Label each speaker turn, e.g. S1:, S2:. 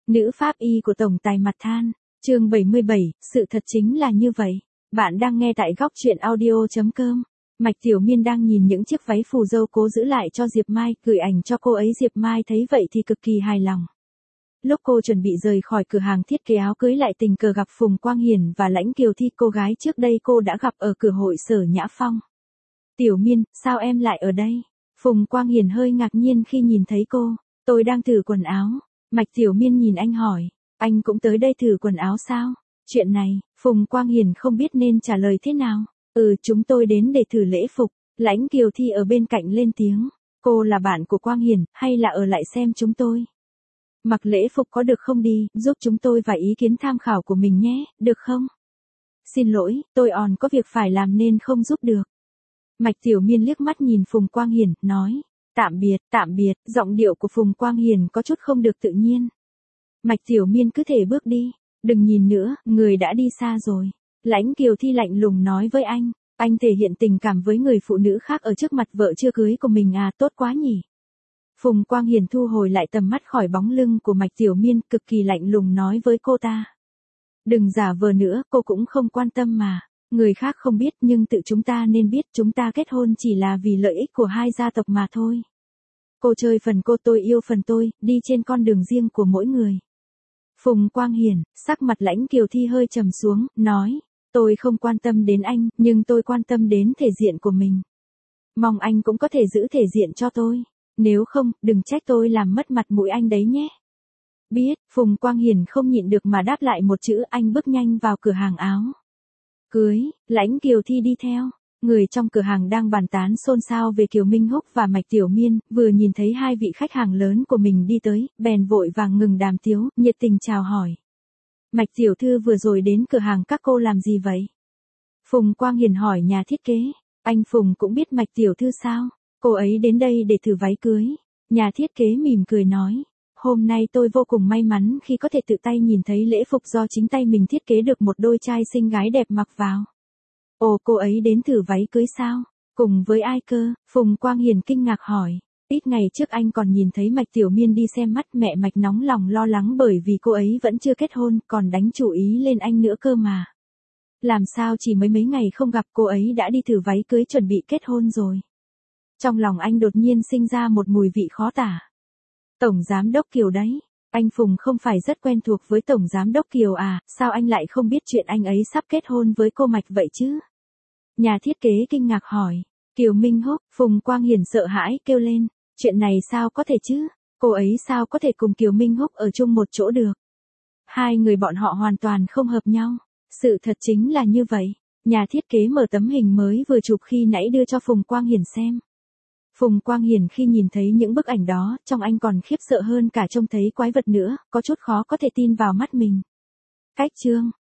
S1: Nữ pháp y của tổng tài mặt than. Chương 77, sự thật chính là như vậy. Bạn đang nghe tại góc truyện audio.com. Mạch Tiểu Miên đang nhìn những chiếc váy phù dâu cố giữ lại cho Diệp Mai, gửi ảnh cho cô ấy. Diệp Mai thấy vậy thì cực kỳ hài lòng. Lúc cô chuẩn bị rời khỏi cửa hàng thiết kế áo cưới lại tình cờ gặp Phùng Quang Hiển và Lãnh Kiều Thi, cô gái trước đây cô đã gặp ở cửa hội Sở Nhã Phong. Tiểu Miên, sao em lại ở đây? Phùng Quang Hiển hơi ngạc nhiên khi nhìn thấy cô. Tôi đang thử quần áo. Mạch Tiểu Miên nhìn anh hỏi, anh cũng tới đây thử quần áo sao? Chuyện này, Phùng Quang Hiển không biết nên trả lời thế nào. Chúng tôi đến để thử lễ phục. Lãnh Kiều Thi ở bên cạnh lên tiếng. Cô là bạn của Quang Hiển, hay là ở lại xem chúng tôi? Mặc lễ phục có được không đi, giúp chúng tôi vài ý kiến tham khảo của mình nhé, được không? Xin lỗi, tôi còn có việc phải làm nên không giúp được. Mạch Tiểu Miên liếc mắt nhìn Phùng Quang Hiển, nói. Tạm biệt, giọng điệu của Phùng Quang Hiển có chút không được tự nhiên. Mạch Tiểu Miên cứ thể bước đi, đừng nhìn nữa, người đã đi xa rồi. Lãnh Kiều Thi lạnh lùng nói với anh thể hiện tình cảm với người phụ nữ khác ở trước mặt vợ chưa cưới của mình à, tốt quá nhỉ. Phùng Quang Hiển thu hồi lại tầm mắt khỏi bóng lưng của Mạch Tiểu Miên, cực kỳ lạnh lùng nói với cô ta. Đừng giả vờ nữa, cô cũng không quan tâm mà. Người khác không biết nhưng tự chúng ta nên biết, chúng ta kết hôn chỉ là vì lợi ích của hai gia tộc mà thôi. Cô chơi phần cô, tôi yêu phần tôi, đi trên con đường riêng của mỗi người. Phùng Quang Hiển, sắc mặt Lãnh Kiều Thi hơi trầm xuống, nói. Tôi không quan tâm đến anh, nhưng tôi quan tâm đến thể diện của mình. Mong anh cũng có thể giữ thể diện cho tôi. Nếu không, đừng trách tôi làm mất mặt mũi anh đấy nhé. Biết, Phùng Quang Hiển không nhịn được mà đáp lại một chữ. Anh bước nhanh vào cửa hàng áo cưới. Lãnh Kiều Thi đi theo. Người trong cửa hàng đang bàn tán xôn xao về Kiều Minh Húc và Mạch Tiểu Miên, vừa nhìn thấy hai vị khách hàng lớn của mình đi tới, bèn vội vàng ngừng đàm tiếu, nhiệt tình chào hỏi. Mạch tiểu thư vừa rồi đến cửa hàng các cô làm gì vậy? Phùng Quang Hiển hỏi nhà thiết kế. Anh Phùng cũng biết Mạch tiểu thư sao? Cô ấy đến đây để thử váy cưới. Nhà thiết kế mỉm cười nói. Hôm nay tôi vô cùng may mắn khi có thể tự tay nhìn thấy lễ phục do chính tay mình thiết kế được một đôi trai xinh gái đẹp mặc vào. Ồ, cô ấy đến thử váy cưới sao? Cùng với ai cơ? Phùng Quang Hiển kinh ngạc hỏi. Ít ngày trước anh còn nhìn thấy Mạch Tiểu Miên đi xem mắt, mẹ Mạch nóng lòng lo lắng bởi vì cô ấy vẫn chưa kết hôn, còn đánh chủ ý lên anh nữa cơ mà. Làm sao chỉ mấy ngày không gặp cô ấy đã đi thử váy cưới chuẩn bị kết hôn rồi. Trong lòng anh đột nhiên sinh ra một mùi vị khó tả. Tổng Giám đốc Kiều đấy. Anh Phùng không phải rất quen thuộc với Tổng Giám đốc Kiều à, sao anh lại không biết chuyện anh ấy sắp kết hôn với cô Mạch vậy chứ? Nhà thiết kế kinh ngạc hỏi. Kiều Minh Húc, Phùng Quang Hiển sợ hãi kêu lên. Chuyện này sao có thể chứ? Cô ấy sao có thể cùng Kiều Minh Húc ở chung một chỗ được? Hai người bọn họ hoàn toàn không hợp nhau. Sự thật chính là như vậy. Nhà thiết kế mở tấm hình mới vừa chụp khi nãy đưa cho Phùng Quang Hiển xem. Phùng Quang Hiển khi nhìn thấy những bức ảnh đó, trong anh còn khiếp sợ hơn cả trông thấy quái vật nữa, có chút khó có thể tin vào mắt mình. Cách chương